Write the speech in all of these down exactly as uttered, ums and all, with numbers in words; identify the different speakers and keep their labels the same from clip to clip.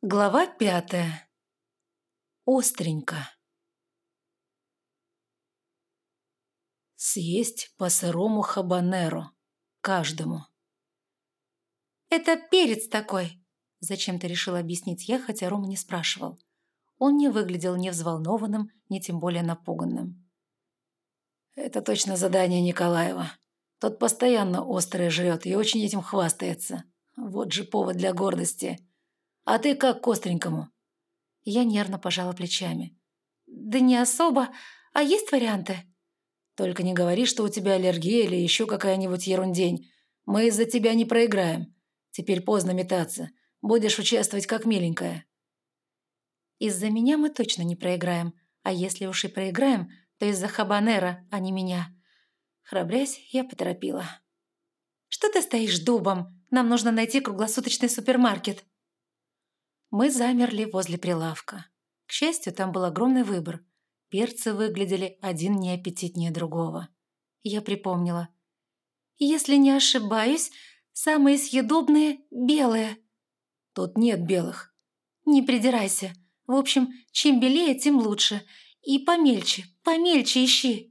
Speaker 1: Глава пятая. Остренько. Съесть по сырому хабанеро. Каждому.
Speaker 2: «Это перец такой», – зачем-то решила объяснить я, хотя Рома не спрашивал. Он не выглядел ни взволнованным, ни тем более напуганным.
Speaker 1: «Это точно задание Николаева. Тот постоянно острое жрет и очень этим хвастается. Вот же повод для гордости. А ты как к остренькому?»
Speaker 2: Я нервно пожала плечами. «Да не особо. А есть варианты?»
Speaker 1: «Только не говори, что у тебя аллергия или еще какая-нибудь ерундень. Мы из-за тебя не проиграем. Теперь поздно метаться. Будешь участвовать как миленькая».
Speaker 2: «Из-за меня мы точно не проиграем. А если уж и проиграем, то из-за хабанера, а не меня». Храбрясь, я поторопила. «Что ты стоишь дубом? Нам нужно найти круглосуточный супермаркет». Мы замерли возле прилавка. К счастью, там был огромный выбор. Перцы выглядели один неаппетитнее другого. Я припомнила. «Если не ошибаюсь, самые съедобные – белые».
Speaker 1: «Тут нет белых».
Speaker 2: «Не придирайся. В общем, чем белее, тем лучше. И помельче, помельче ищи».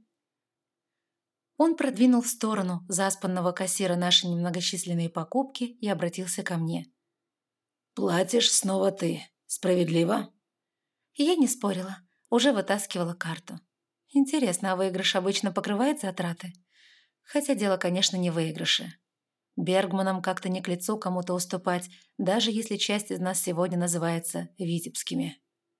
Speaker 2: Он продвинул в сторону заспанного кассира наши немногочисленные покупки и обратился ко мне.
Speaker 1: «Платишь снова ты. Справедливо?»
Speaker 2: Я не спорила, уже вытаскивала карту. Интересно, а выигрыш обычно покрывает затраты? Хотя дело, конечно, не в выигрыше. Бергманам как-то не к лицу кому-то уступать, даже если часть из нас сегодня называется витебскими.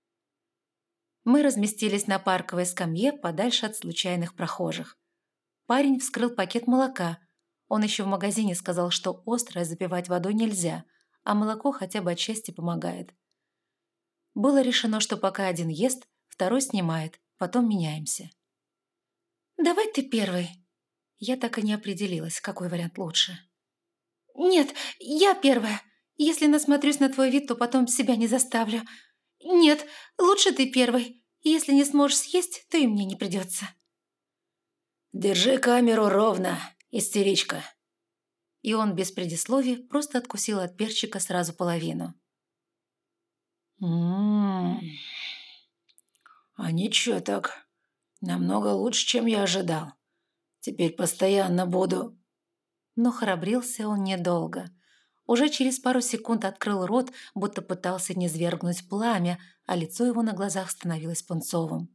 Speaker 2: Мы разместились на парковой скамье подальше от случайных прохожих. Парень вскрыл пакет молока. Он еще в магазине сказал, что острое запивать водой нельзя, а молоко хотя бы отчасти помогает. Было решено, что пока один ест, второй снимает, потом меняемся. «Давай ты первый». Я так и не определилась, какой вариант лучше. «Нет, я первая. Если насмотрюсь на твой вид, то потом себя не заставлю. Нет, лучше ты первый. Если не сможешь съесть, то и мне не придется».
Speaker 1: «Держи камеру ровно, истеричка».
Speaker 2: И он без предисловий просто откусил от перчика сразу половину.
Speaker 1: «М-м-м, а ничего так. Намного лучше, чем я ожидал. Теперь постоянно буду...»
Speaker 2: Но храбрился он недолго. Уже через пару секунд открыл рот, будто пытался низвергнуть пламя, а лицо его на глазах становилось пунцовым.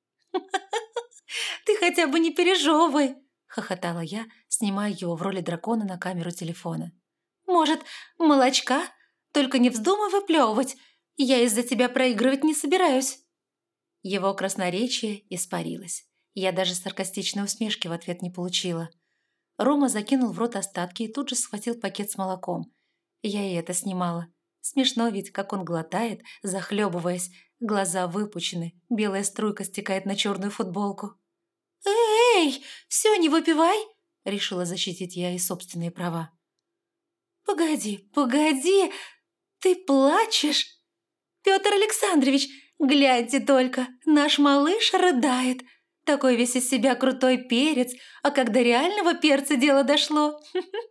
Speaker 2: «Ты хотя бы не пережевывай!» – хохотала я, снимая его в роли дракона на камеру телефона. «Может, молочка? Только не вздумай выплевывать. Я из-за тебя проигрывать не собираюсь». Его красноречие испарилось. Я даже саркастичной усмешки в ответ не получила. Рома закинул в рот остатки и тут же схватил пакет с молоком. Я и это снимала. Смешно ведь, как он глотает, захлебываясь. Глаза выпучены, белая струйка стекает на черную футболку. «Эй, все, не выпивай!» – решила защитить я и собственные права. «Погоди, погоди! Ты плачешь? Петр Александрович, гляньте только, наш малыш рыдает. Такой весь из себя крутой перец, а когда реального перца дело дошло...»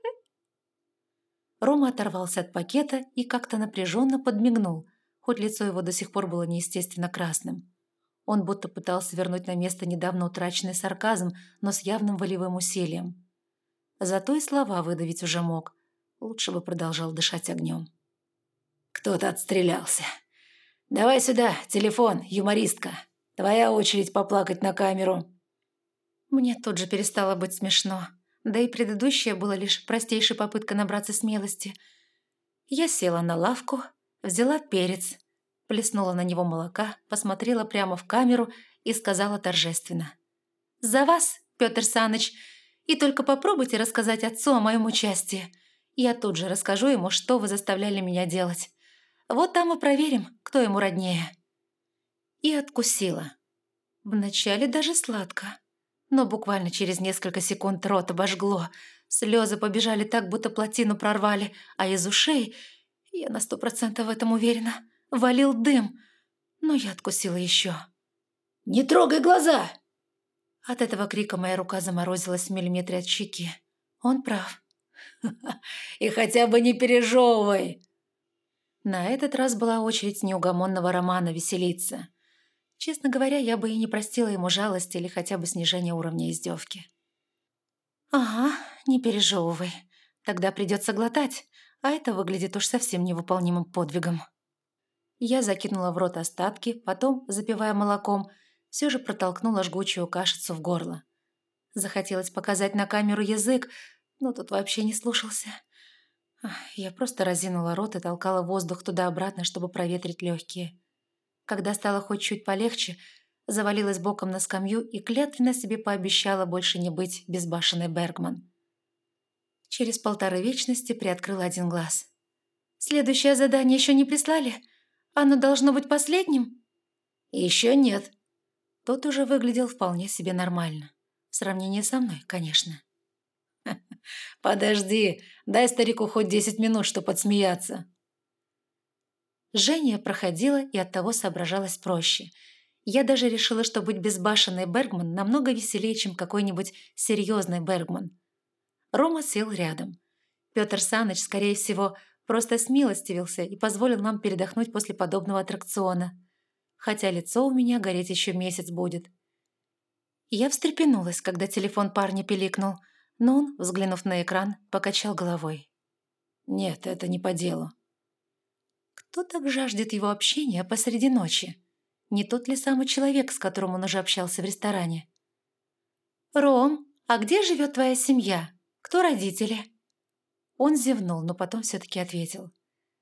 Speaker 2: Рома оторвался от пакета и как-то напряженно подмигнул, хоть лицо его до сих пор было неестественно красным. Он будто пытался вернуть на место недавно утраченный сарказм, но с явным волевым усилием. Зато и слова выдавить уже мог. Лучше бы продолжал дышать огнем.
Speaker 1: «Кто-то отстрелялся. Давай сюда, телефон, юмористка. Твоя очередь поплакать на камеру».
Speaker 2: Мне тут же перестало быть смешно. Да и предыдущая была лишь простейшей попыткой набраться смелости. Я села на лавку, взяла перец, плеснула на него молока, посмотрела прямо в камеру и сказала торжественно. «За вас, Петр Саныч, и только попробуйте рассказать отцу о моем участии. Я тут же расскажу ему, что вы заставляли меня делать. Вот там и проверим, кто ему роднее». И откусила. Вначале даже сладко. Но буквально через несколько секунд рот обожгло. Слезы побежали так, будто плотину прорвали, а из ушей, я на сто процентов в этом уверена, валил дым. Но я откусила еще.
Speaker 1: «Не трогай глаза!»
Speaker 2: От этого крика моя рука заморозилась в миллиметре от щеки. Он прав.
Speaker 1: «И хотя бы не пережевывай!»
Speaker 2: На этот раз была очередь неугомонного Романа веселиться. Честно говоря, я бы и не простила ему жалости или хотя бы снижения уровня издевки. «Ага, не пережевывай. Тогда придется глотать, а это выглядит уж совсем невыполнимым подвигом». Я закинула в рот остатки, потом, запивая молоком, все же протолкнула жгучую кашицу в горло. Захотелось показать на камеру язык, но тут вообще не слушался. Я просто разинула рот и толкала воздух туда-обратно, чтобы проветрить легкие. Когда стало хоть чуть полегче, завалилась боком на скамью и клятвенно себе пообещала больше не быть безбашенной Бергман. Через полторы вечности приоткрыла один глаз. «Следующее задание еще не прислали? Оно должно быть последним?»
Speaker 1: «Еще нет».
Speaker 2: Тот уже выглядел вполне себе нормально. В сравнении со мной, конечно.
Speaker 1: «Подожди, дай старику хоть десять минут, чтобы отсмеяться».
Speaker 2: Жжение проходило, и оттого соображалось проще. Я даже решила, что быть безбашенной Бергман намного веселее, чем какой-нибудь серьезный Бергман. Рома сел рядом. Петр Саныч, скорее всего, просто смилостивился и позволил нам передохнуть после подобного аттракциона. Хотя лицо у меня гореть еще месяц будет. Я встрепенулась, когда телефон парня пиликнул, но он, взглянув на экран, покачал головой.
Speaker 1: «Нет, это не по делу».
Speaker 2: Кто так жаждет его общения посреди ночи? Не тот ли самый человек, с которым он уже общался в ресторане? «Ром, а где живет твоя семья? Кто родители?» Он зевнул, но потом все-таки ответил.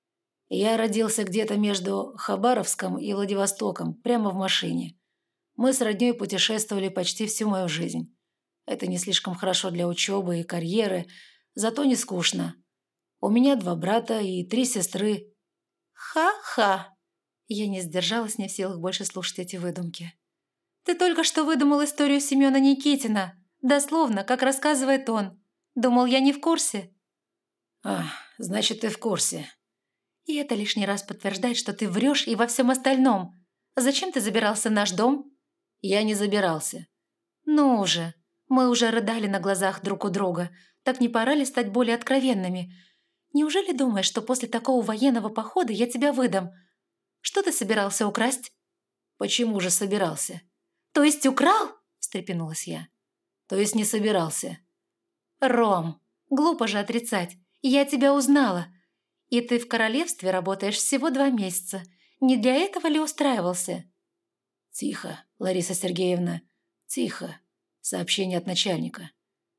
Speaker 1: «Я родился где-то между Хабаровском и Владивостоком, прямо в машине. Мы с роднёй путешествовали почти всю мою жизнь. Это не слишком хорошо для учебы и карьеры, зато не скучно. У меня два брата и три сестры».
Speaker 2: «Ха-ха!» Я не сдержалась, не в силах больше слушать эти выдумки. «Ты только что выдумал историю Семёна Никитина. Дословно, как рассказывает он. Думал, я не в курсе?»
Speaker 1: «А, значит, ты в курсе».
Speaker 2: «И это лишний раз подтверждает, что ты врешь и во всем остальном. Зачем ты забирался в наш дом?»
Speaker 1: «Я не забирался».
Speaker 2: «Ну уже, мы уже рыдали на глазах друг у друга. Так не пора ли стать более откровенными? Неужели думаешь, что после такого военного похода я тебя выдам? Что ты собирался украсть?»
Speaker 1: «Почему же собирался?»
Speaker 2: «То есть украл?» – встрепенулась я.
Speaker 1: «То есть не собирался?»
Speaker 2: «Ром, глупо же отрицать. Я тебя узнала. И ты в королевстве работаешь всего два месяца. Не для этого ли устраивался?»
Speaker 1: «Тихо, Лариса Сергеевна, тихо. Сообщение от начальника».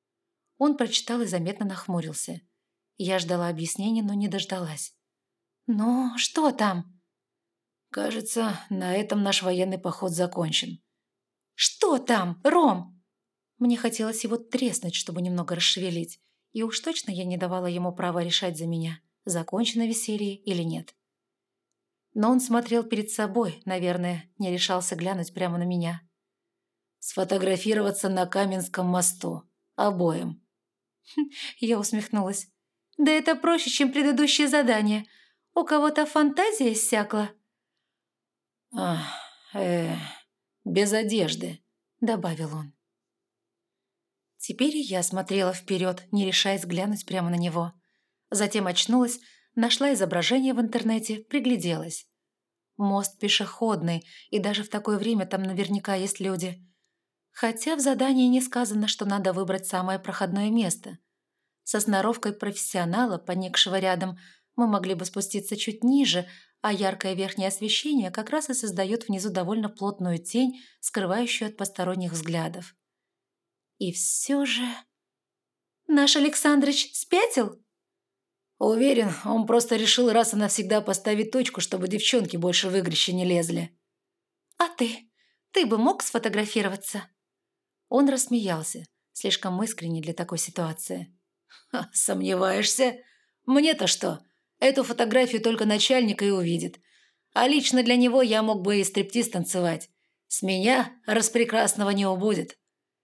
Speaker 2: Он прочитал и заметно нахмурился. Я ждала объяснений, но не дождалась. «Ну, что там?»
Speaker 1: «Кажется, на этом наш военный поход закончен».
Speaker 2: «Что там, Ром?» Мне хотелось его треснуть, чтобы немного расшевелить. И уж точно я не давала ему права решать за меня, закончено веселье или нет. Но он смотрел перед собой, наверное, не решался глянуть прямо на меня.
Speaker 1: «Сфотографироваться на Каменском мосту. Обоим».
Speaker 2: Я усмехнулась. «Да это проще, чем предыдущее задание. У кого-то фантазия иссякла?»
Speaker 1: «Ах, э, без одежды», — добавил он.
Speaker 2: Теперь и я смотрела вперед, не решаясь глянуть прямо на него. Затем очнулась, нашла изображение в интернете, пригляделась. Мост пешеходный, и даже в такое время там наверняка есть люди. Хотя в задании не сказано, что надо выбрать самое проходное место. Со сноровкой профессионала, поникшего рядом, мы могли бы спуститься чуть ниже, а яркое верхнее освещение как раз и создает внизу довольно плотную тень, скрывающую от посторонних взглядов. И все же... «Наш Александрыч спятил?»
Speaker 1: «Уверен, он просто решил раз и навсегда поставить точку, чтобы девчонки больше в игрище не лезли».
Speaker 2: «А ты? Ты бы мог сфотографироваться?» Он рассмеялся, слишком искренне для такой ситуации.
Speaker 1: Ха, «Сомневаешься? Мне-то что? Эту фотографию только начальник и увидит. А лично для него я мог бы и стриптиз танцевать. С меня распрекрасного не убудет».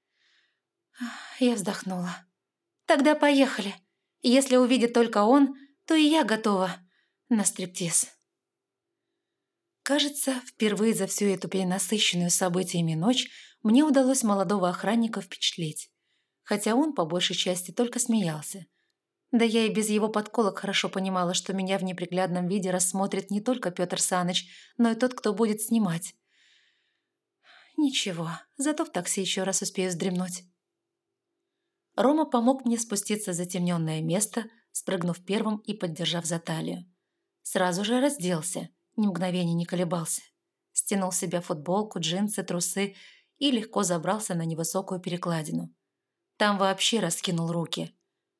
Speaker 2: Я вздохнула. «Тогда поехали. Если увидит только он, то и я готова на стриптиз». Кажется, впервые за всю эту перенасыщенную событиями ночь мне удалось молодого охранника впечатлить. Хотя он, по большей части, только смеялся. Да я и без его подколок хорошо понимала, что меня в неприглядном виде рассмотрит не только Петр Саныч, но и тот, кто будет снимать. Ничего, зато в такси еще раз успею вздремнуть. Рома помог мне спуститься в затемненное место, спрыгнув первым и поддержав за талию. Сразу же разделся, ни мгновения не колебался. Стянул с себя футболку, джинсы, трусы и легко забрался на невысокую перекладину. Там вообще раскинул руки.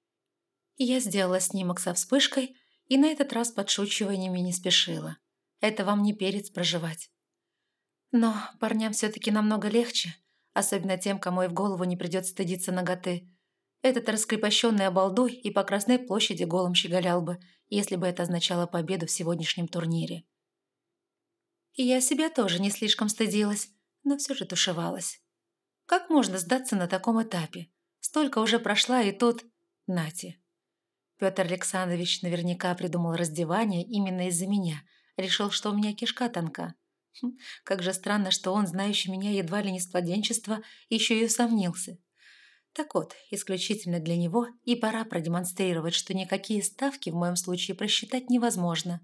Speaker 2: Я сделала снимок со вспышкой и на этот раз подшучиваниями не спешила. Это вам не перец проживать. Но парням все-таки намного легче, особенно тем, кому и в голову не придет стыдиться наготы. Этот раскрепощенный обалдуй и по Красной площади голым щеголял бы, если бы это означало победу в сегодняшнем турнире. И я себя тоже не слишком стыдилась, но все же тушевалась. Как можно сдаться на таком этапе? Столько уже прошла, и тут... Нате. Петр Александрович наверняка придумал раздевание именно из-за меня. Решил, что у меня кишка тонка. Хм, как же странно, что он, знающий меня едва ли не с младенчества, еще и усомнился. Так вот, исключительно для него и пора продемонстрировать, что никакие ставки в моем случае просчитать невозможно.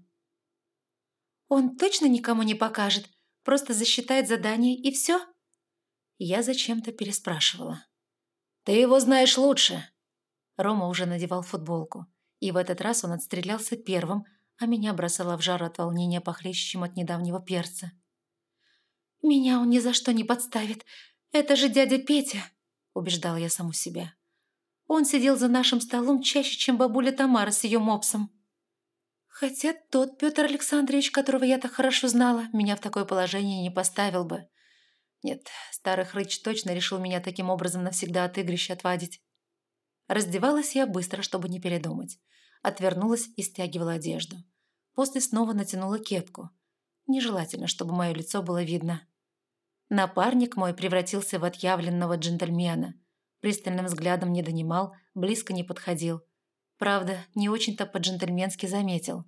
Speaker 2: «Он точно никому не покажет? Просто засчитает задание и все?» Я зачем-то переспрашивала.
Speaker 1: «Ты его знаешь лучше!»
Speaker 2: Рома уже надевал футболку, и в этот раз он отстрелялся первым, а меня бросало в жар от волнения похлеще, чем от недавнего перца. «Меня он ни за что не подставит. Это же дядя Петя!» – убеждала я саму себя. Он сидел за нашим столом чаще, чем бабуля Тамара с ее мопсом. Хотя тот Петр Александрович, которого я так хорошо знала, меня в такое положение не поставил бы. Нет, старый хрыч точно решил меня таким образом навсегда от игрища отвадить. Раздевалась я быстро, чтобы не передумать. Отвернулась и стягивала одежду. После снова натянула кепку. Нежелательно, чтобы мое лицо было видно. Напарник мой превратился в отъявленного джентльмена. Пристальным взглядом не донимал, близко не подходил. Правда, не очень-то по-джентльменски заметил.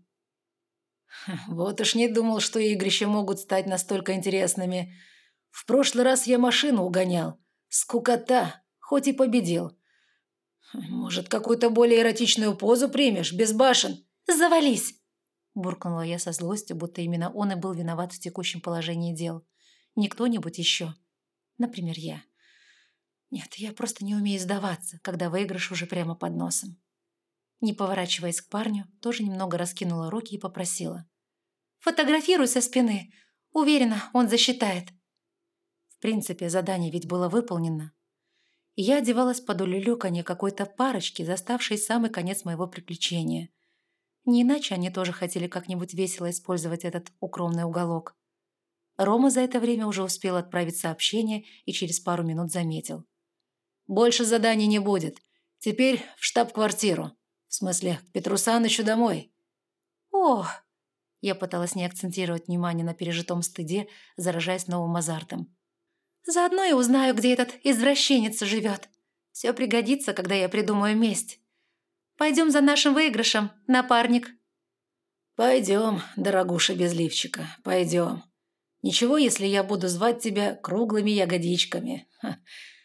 Speaker 1: «Вот уж не думал, что игрища могут стать настолько интересными. В прошлый раз я машину угонял. Скукота, хоть и победил. Может, какую-то более эротичную позу примешь, без башен?»
Speaker 2: «Завались!» – буркнула я со злостью, будто именно он и был виноват в текущем положении дел. Не кто-нибудь еще. Например, я. Нет, я просто не умею сдаваться, когда выигрыш уже прямо под носом. Не поворачиваясь к парню, тоже немного раскинула руки и попросила. «Фотографируй со спины. Уверена, он засчитает». В принципе, задание ведь было выполнено. Я одевалась под улюлюканье какой-то парочки, заставшей самый конец моего приключения. Не иначе они тоже хотели как-нибудь весело использовать этот укромный уголок. Рома за это время уже успел отправить сообщение и через пару минут заметил.
Speaker 1: «Больше заданий не будет. Теперь в штаб-квартиру. В смысле, к Петру Санычу домой».
Speaker 2: «Ох!» Я пыталась не акцентировать внимание на пережитом стыде, заражаясь новым азартом. «Заодно и узнаю, где этот извращенец живет. Все пригодится, когда я придумаю месть. Пойдем за нашим выигрышем, напарник».
Speaker 1: «Пойдем, дорогуша без лифчика, пойдем. Ничего, если я буду звать тебя круглыми ягодичками. Ха.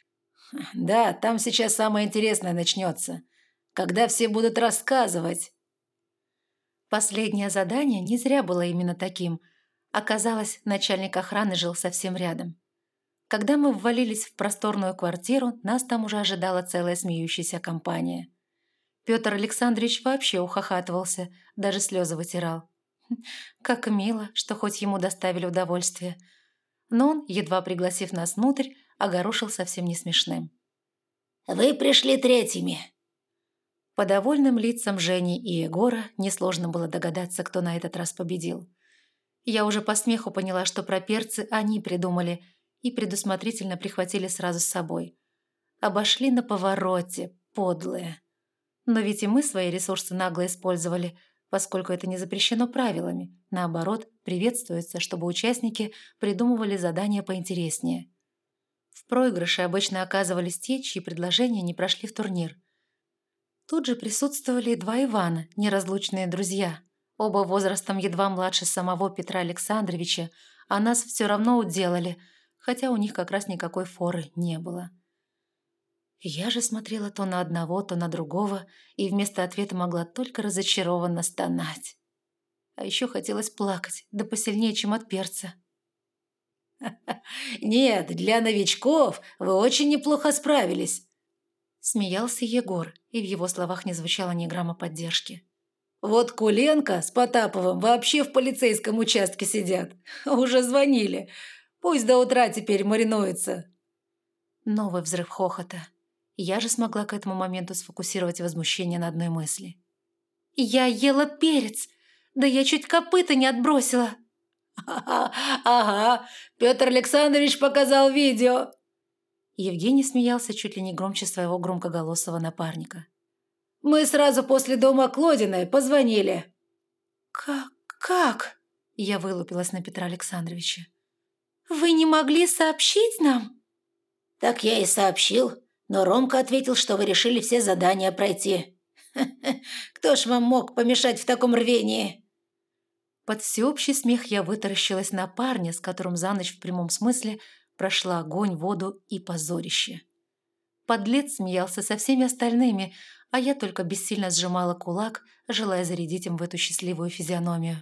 Speaker 1: Да, там сейчас самое интересное начнется, когда все будут рассказывать».
Speaker 2: Последнее задание не зря было именно таким. Оказалось, начальник охраны жил совсем рядом. Когда мы ввалились в просторную квартиру, нас там уже ожидала целая смеющаяся компания. Петр Александрович вообще ухахатывался, даже слезы вытирал. Как мило, что хоть ему доставили удовольствие. Но он, едва пригласив нас внутрь, огорошил совсем не смешным.
Speaker 1: «Вы пришли третьими».
Speaker 2: По довольным лицам Жени и Егора несложно было догадаться, кто на этот раз победил. Я уже по смеху поняла, что про перцы они придумали и предусмотрительно прихватили сразу с собой. Обошли на повороте, подлые. Но ведь и мы свои ресурсы нагло использовали, поскольку это не запрещено правилами. Наоборот, приветствуется, чтобы участники придумывали задания поинтереснее. В проигрыше обычно оказывались те, чьи предложения не прошли в турнир. Тут же присутствовали два Ивана, неразлучные друзья. Оба возрастом едва младше самого Петра Александровича, а нас все равно уделали, хотя у них как раз никакой форы не было. Я же смотрела то на одного, то на другого, и вместо ответа могла только разочарованно стонать. А еще хотелось плакать, да посильнее, чем от перца.
Speaker 1: «Нет, для новичков вы очень неплохо справились»,
Speaker 2: — смеялся Егор, и в его словах не звучало ни грамма поддержки.
Speaker 1: «Вот Куленко с Потаповым вообще в полицейском участке сидят. Уже звонили. Пусть до утра теперь маринуется».
Speaker 2: Новый взрыв хохота. Я же смогла к этому моменту сфокусировать возмущение на одной мысли. «Я ела перец! Да я чуть копыта не отбросила!»
Speaker 1: «Ага, ага, Петр Александрович показал видео».
Speaker 2: Евгений смеялся чуть ли не громче своего громкоголосого напарника.
Speaker 1: «Мы сразу после дома Клодиной позвонили».
Speaker 2: «Как? Как?» Я вылупилась на Петра Александровича. «Вы не могли сообщить нам?»
Speaker 1: «Так я и сообщил, но Ромка ответил, что вы решили все задания пройти. Кто ж вам мог помешать в таком рвении?»
Speaker 2: Под всеобщий смех я вытаращилась на парня, с которым за ночь в прямом смысле прошла огонь, воду и позорище. Подлец смеялся со всеми остальными, а я только бессильно сжимала кулак, желая зарядить им в эту счастливую физиономию.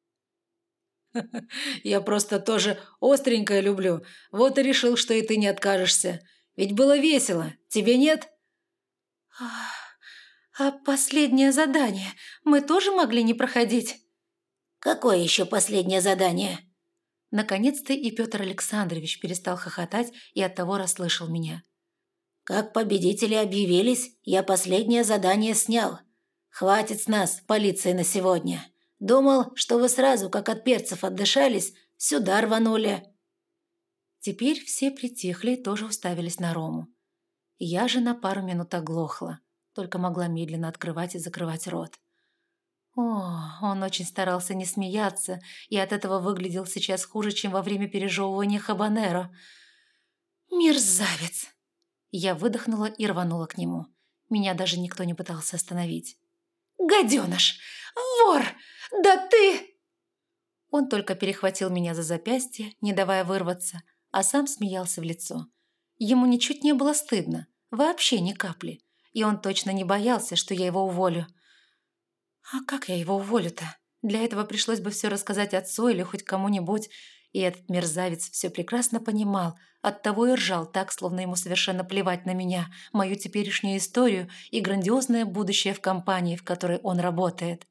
Speaker 1: «Я просто тоже остренькое люблю, вот и решил, что и ты не откажешься. Ведь было весело, тебе нет?»
Speaker 2: «А, а последнее задание мы тоже могли не проходить?»
Speaker 1: «Какое еще последнее задание?»
Speaker 2: Наконец-то и Петр Александрович перестал хохотать и оттого расслышал меня.
Speaker 1: «Как победители объявились, я последнее задание снял. Хватит с нас, полиции, на сегодня. Думал, что вы сразу, как от перцев отдышались, сюда рванули».
Speaker 2: Теперь все притихли и тоже уставились на Рому. Я же на пару минут оглохла, только могла медленно открывать и закрывать рот. О, он очень старался не смеяться, и от этого выглядел сейчас хуже, чем во время пережевывания хабанеро. «Мерзавец!» Я выдохнула и рванула к нему. Меня даже никто не пытался остановить. «Гаденыш! Вор! Да ты!» Он только перехватил меня за запястье, не давая вырваться, а сам смеялся в лицо. Ему ничуть не было стыдно, вообще ни капли, и он точно не боялся, что я его уволю. А как я его уволю-то? Для этого пришлось бы все рассказать отцу или хоть кому-нибудь, и этот мерзавец все прекрасно понимал, оттого и ржал так, словно ему совершенно плевать на меня, мою теперешнюю историю и грандиозное будущее в компании, в которой он работает.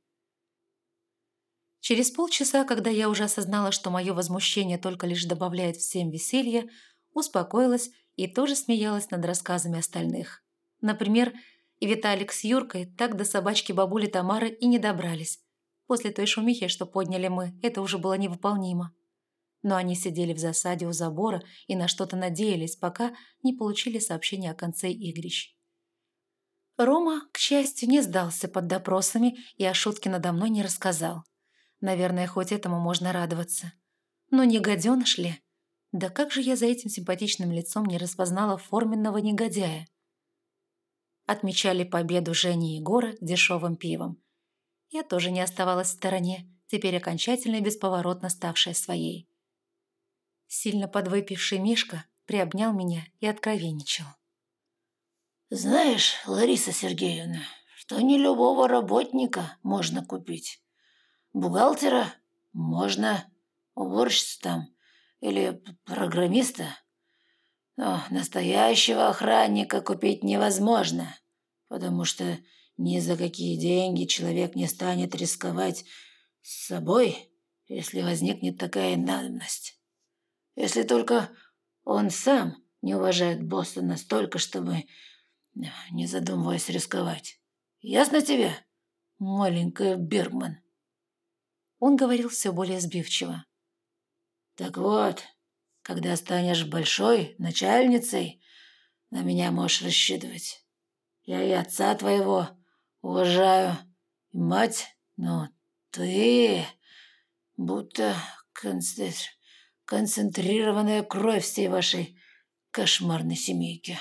Speaker 2: Через полчаса, когда я уже осознала, что мое возмущение только лишь добавляет всем веселья, успокоилась и тоже смеялась над рассказами остальных. Например, и Виталик с Юркой так до собачки бабули Тамары и не добрались. После той шумихи, что подняли мы, это уже было невыполнимо. Но они сидели в засаде у забора и на что-то надеялись, пока не получили сообщение о конце игрищ. Рома, к счастью, не сдался под допросами и о шутке надо мной не рассказал. Наверное, хоть этому можно радоваться. Но не гаденыш ли? Да как же я за этим симпатичным лицом не распознала форменного негодяя? Отмечали победу Жени и Егора дешевым пивом. Я тоже не оставалась в стороне, теперь окончательно и бесповоротно ставшая своей. Сильно подвыпивший Мишка приобнял меня и откровенничал.
Speaker 1: «Знаешь, Лариса Сергеевна, что не любого работника можно купить. Бухгалтера можно, уборщицу там или программиста. Но настоящего охранника купить невозможно, потому что ни за какие деньги человек не станет рисковать с собой, если возникнет такая надобность. Если только он сам не уважает босса настолько, чтобы, не задумываясь, рисковать. Ясно тебе, маленькая Бергман?»
Speaker 2: Он говорил все более сбивчиво.
Speaker 1: «Так вот, когда станешь большой начальницей, на меня можешь рассчитывать. Я и отца твоего уважаю, и мать, но ты будто концентр... концентрированная кровь всей вашей кошмарной семейки».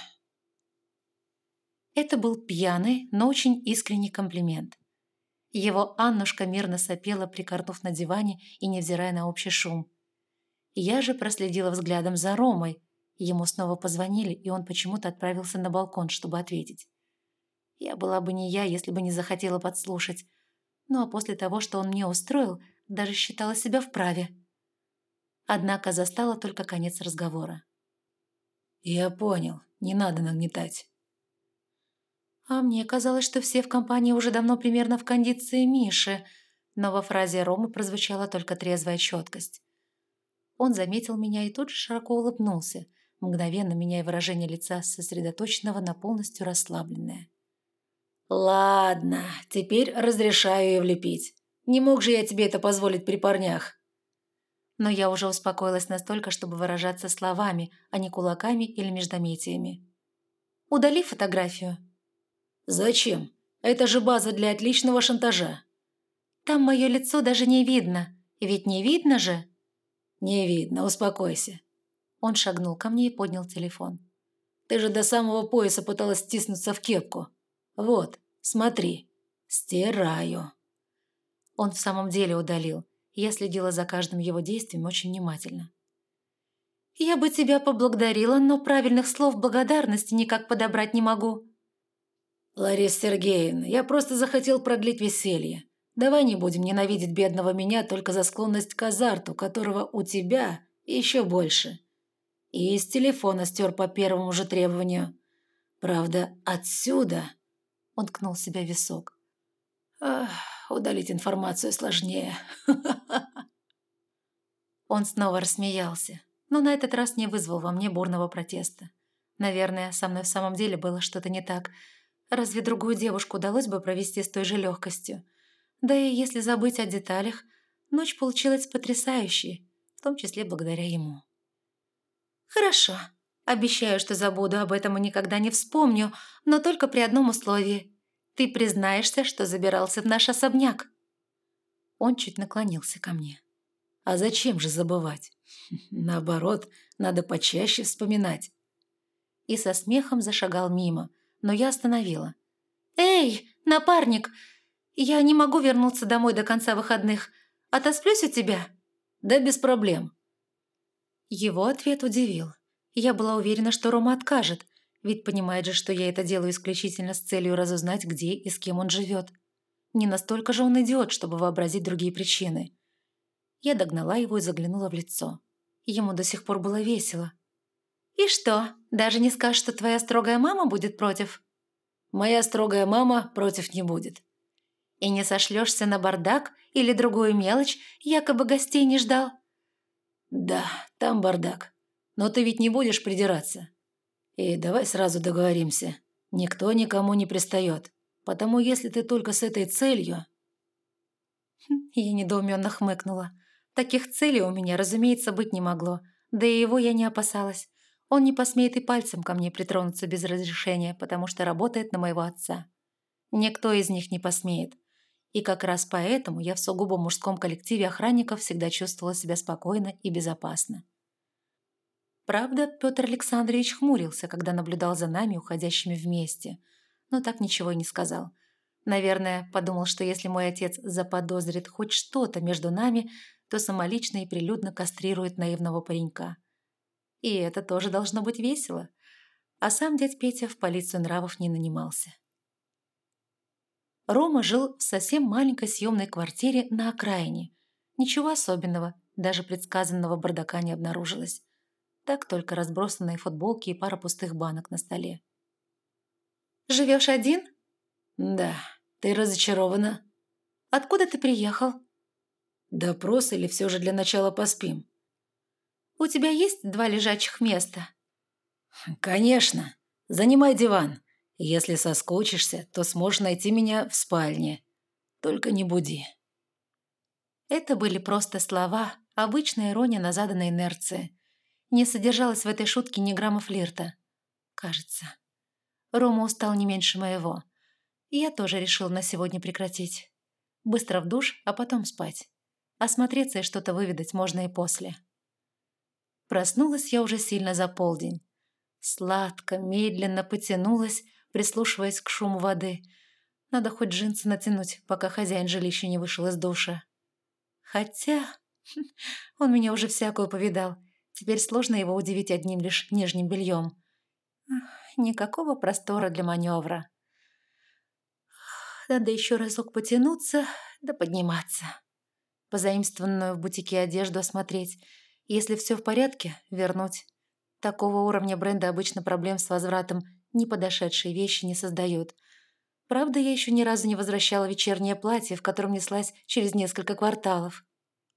Speaker 2: Это был пьяный, но очень искренний комплимент. Его Аннушка мирно сопела, прикорнув на диване и невзирая на общий шум. Я же проследила взглядом за Ромой, Ему снова позвонили, и он почему-то отправился на балкон, чтобы ответить. Я была бы не я, если бы не захотела подслушать. Ну а после того, что он мне устроил, даже считала себя вправе. Однако застала только конец разговора.
Speaker 1: «Я понял, не надо нагнетать».
Speaker 2: А мне казалось, что все в компании уже давно примерно в кондиции Миши, но во фразе Ромы прозвучала только трезвая четкость. Он заметил меня и тут же широко улыбнулся, мгновенно меняя выражение лица с сосредоточенного на полностью расслабленное.
Speaker 1: «Ладно, теперь разрешаю ее влепить. Не мог же я тебе это позволить при парнях».
Speaker 2: Но я уже успокоилась настолько, чтобы выражаться словами, а не кулаками или междометиями. «Удали фотографию».
Speaker 1: «Зачем? Это же база для отличного шантажа».
Speaker 2: «Там мое лицо даже не видно. Ведь не видно же?»
Speaker 1: «Не видно, успокойся».
Speaker 2: Он шагнул ко мне и поднял телефон.
Speaker 1: «Ты же до самого пояса пыталась стиснуться в кепку. Вот, смотри, стираю».
Speaker 2: Он в самом деле удалил. Я следила за каждым его действием очень внимательно. «Я бы тебя поблагодарила, но правильных слов благодарности никак подобрать не могу».
Speaker 1: «Лариса Сергеевна, я просто захотел продлить веселье. Давай не будем ненавидеть бедного меня только за склонность к азарту, которого у тебя еще больше. И из телефона стер по первому же требованию. Правда, отсюда...» Он ткнул себя в висок. «Ах, удалить информацию сложнее».
Speaker 2: Он снова рассмеялся, но на этот раз не вызвал во мне бурного протеста. Наверное, со мной в самом деле было что-то не так. Разве другую девушку удалось бы провести с той же легкостью? Да и если забыть о деталях, ночь получилась потрясающей, в том числе благодаря ему. «Хорошо. Обещаю, что забуду об этом и никогда не вспомню, но только при одном условии. Ты признаешься, что забирался в наш особняк». Он чуть наклонился ко мне.
Speaker 1: «А зачем же забывать? Наоборот, надо почаще вспоминать».
Speaker 2: И со смехом зашагал мимо, но я остановила. «Эй, напарник, я не могу вернуться домой до конца выходных. Отосплюсь у тебя?»
Speaker 1: «Да без проблем».
Speaker 2: Его ответ удивил. Я была уверена, что Рома откажет, ведь понимает же, что я это делаю исключительно с целью разузнать, где и с кем он живет. Не настолько же он идиот, чтобы вообразить другие причины. Я догнала его и заглянула в лицо. Ему до сих пор было весело. «И что, даже не скажешь, что твоя строгая мама будет против?»
Speaker 1: «Моя строгая мама против не будет».
Speaker 2: «И не сошлешься на бардак или другую мелочь, якобы гостей не ждал?»
Speaker 1: «Да, там бардак. Но ты ведь не будешь придираться. И давай сразу договоримся. Никто никому не пристает. Потому если ты только с этой целью...»
Speaker 2: Я недоуменно хмыкнула. Таких целей у меня, разумеется, быть не могло. Да и его я не опасалась. Он не посмеет и пальцем ко мне притронуться без разрешения, потому что работает на моего отца. Никто из них не посмеет. И как раз поэтому я в сугубо мужском коллективе охранников всегда чувствовала себя спокойно и безопасно. Правда, Петр Александрович хмурился, когда наблюдал за нами, уходящими вместе, но так ничего и не сказал. Наверное, подумал, что если мой отец заподозрит хоть что-то между нами, то самолично и прилюдно кастрирует наивного паренька. И это тоже должно быть весело. А сам дядь Петя в полицию нравов не нанимался. Рома жил в совсем маленькой съемной квартире на окраине. Ничего особенного, даже предсказанного бардака не обнаружилось. Так только разбросанные футболки и пара пустых банок на столе. «Живешь один?»
Speaker 1: «Да. Ты разочарована?»
Speaker 2: «Откуда ты приехал?»
Speaker 1: «Допрос или все же для начала поспим?»
Speaker 2: «У тебя есть два лежачих места?»
Speaker 1: «Конечно. Занимай диван. Если соскучишься, то сможешь найти меня в спальне. Только не буди».
Speaker 2: Это были просто слова, обычная ирония на заданной инерции. Не содержалось в этой шутке ни грамма флирта. Кажется. Рома устал не меньше моего. И я тоже решил на сегодня прекратить. Быстро в душ, а потом спать. Осмотреться и что-то выведать можно и после. Проснулась я уже сильно за полдень. Сладко, медленно потянулась, прислушиваясь к шуму воды. Надо хоть джинсы натянуть, пока хозяин жилища не вышел из душа. Хотя... он меня уже всякую повидал. Теперь сложно его удивить одним лишь нижним бельем. Никакого простора для маневра. Надо еще разок потянуться да подниматься. Позаимствованную в бутике одежду осмотреть. Если все в порядке, вернуть. Такого уровня бренда обычно проблем с возвратом неподошедшие вещи не создают. Правда, я еще ни разу не возвращала вечернее платье, в котором неслась через несколько кварталов.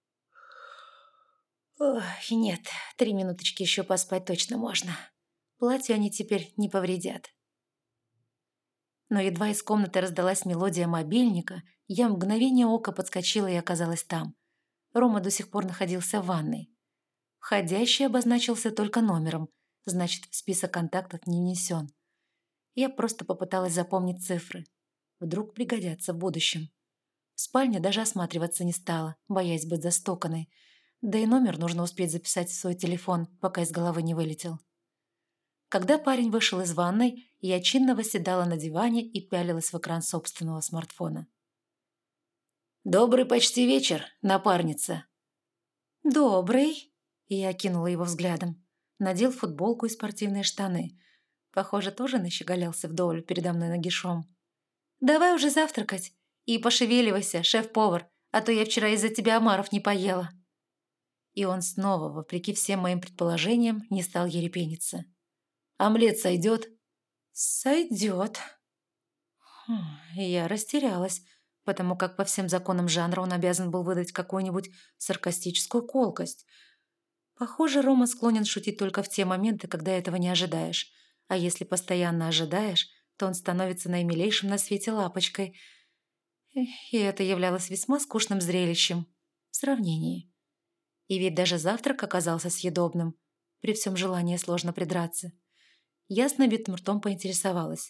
Speaker 2: Ох, нет, три минуточки еще поспать точно можно. Платью они теперь не повредят. Но едва из комнаты раздалась мелодия мобильника, я в мгновение ока подскочила и оказалась там. Рома до сих пор находился в ванной. Входящий обозначился только номером, значит, в список контактов не внесен. Я просто попыталась запомнить цифры. Вдруг пригодятся в будущем. В спальне даже осматриваться не стала, боясь быть застуканной. Да и номер нужно успеть записать в свой телефон, пока из головы не вылетел. Когда парень вышел из ванной, я чинно восседала на диване и пялилась в экран собственного смартфона. «Добрый почти вечер, напарница». «Добрый», — я окинула его взглядом. Надел футболку и спортивные штаны. Похоже, тоже нащеголялся вдоволь передо мной нагишом. «Давай уже завтракать. И пошевеливайся, шеф-повар, а то я вчера из-за тебя омаров не поела». И он снова, вопреки всем моим предположениям, не стал ерепениться. «Омлет сойдет?» «Сойдет». Хм, я растерялась, потому как по всем законам жанра он обязан был выдать какую-нибудь саркастическую колкость. Похоже, Рома склонен шутить только в те моменты, когда этого не ожидаешь. А если постоянно ожидаешь, то он становится наимилейшим на свете лапочкой. И это являлось весьма скучным зрелищем в сравнении. И ведь даже завтрак оказался съедобным. При всем желании сложно придраться. Я с набитым ртом поинтересовалась.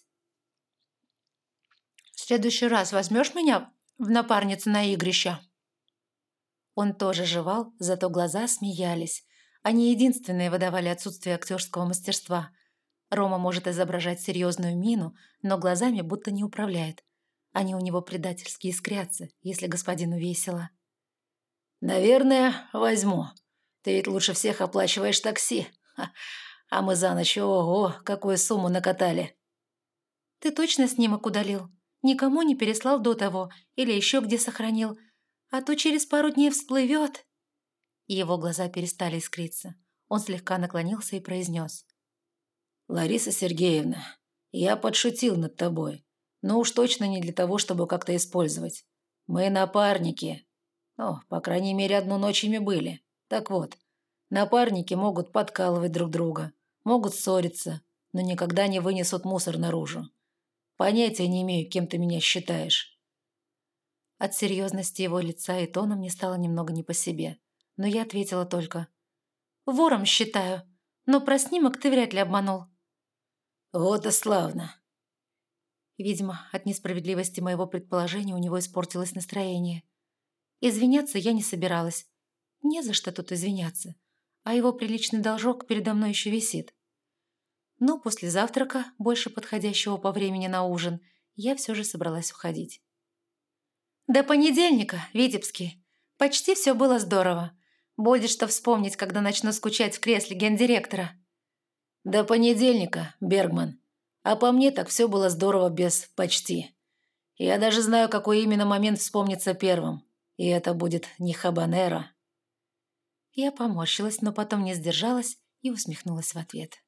Speaker 2: «В следующий раз возьмешь меня в напарницу на игрища?» Он тоже жевал, зато глаза смеялись. Они единственные выдавали отсутствие актерского мастерства. Рома может изображать серьезную мину, но глазами будто не управляет. Они у него предательски искрятся, если господину весело. «Наверное, возьму. Ты ведь лучше всех оплачиваешь такси. Ха. А мы за ночь, ого, какую сумму накатали». «Ты точно снимок удалил? Никому не переслал до того или еще где сохранил? А то через пару дней всплывет». Его глаза перестали искриться. Он слегка наклонился и произнес. «Лариса Сергеевна, я подшутил над тобой, но уж точно не для того, чтобы как-то использовать. Мы напарники. Ну, по крайней мере, одну ночь ими были. Так вот, напарники могут подкалывать друг друга, могут ссориться, но никогда не вынесут мусор наружу. Понятия не имею, кем ты меня считаешь». От серьезности его лица и тона мне стало немного не по себе, но я ответила только: «Вором считаю, но про снимок ты вряд ли обманул». «Вот и славно». Видимо, от несправедливости моего предположения у него испортилось настроение. Извиняться я не собиралась. Не за что тут извиняться, а его приличный должок передо мной еще висит. Но после завтрака, больше подходящего по времени на ужин, я все же собралась уходить. До понедельника, Витебский. Почти все было здорово. Будет что вспомнить, когда начну скучать в кресле гендиректора. До понедельника, Бергман. А по мне так все было здорово без «почти». Я даже знаю, какой именно момент вспомнится первым. И это будет не хабанеро. Я поморщилась, но потом не сдержалась и усмехнулась в ответ.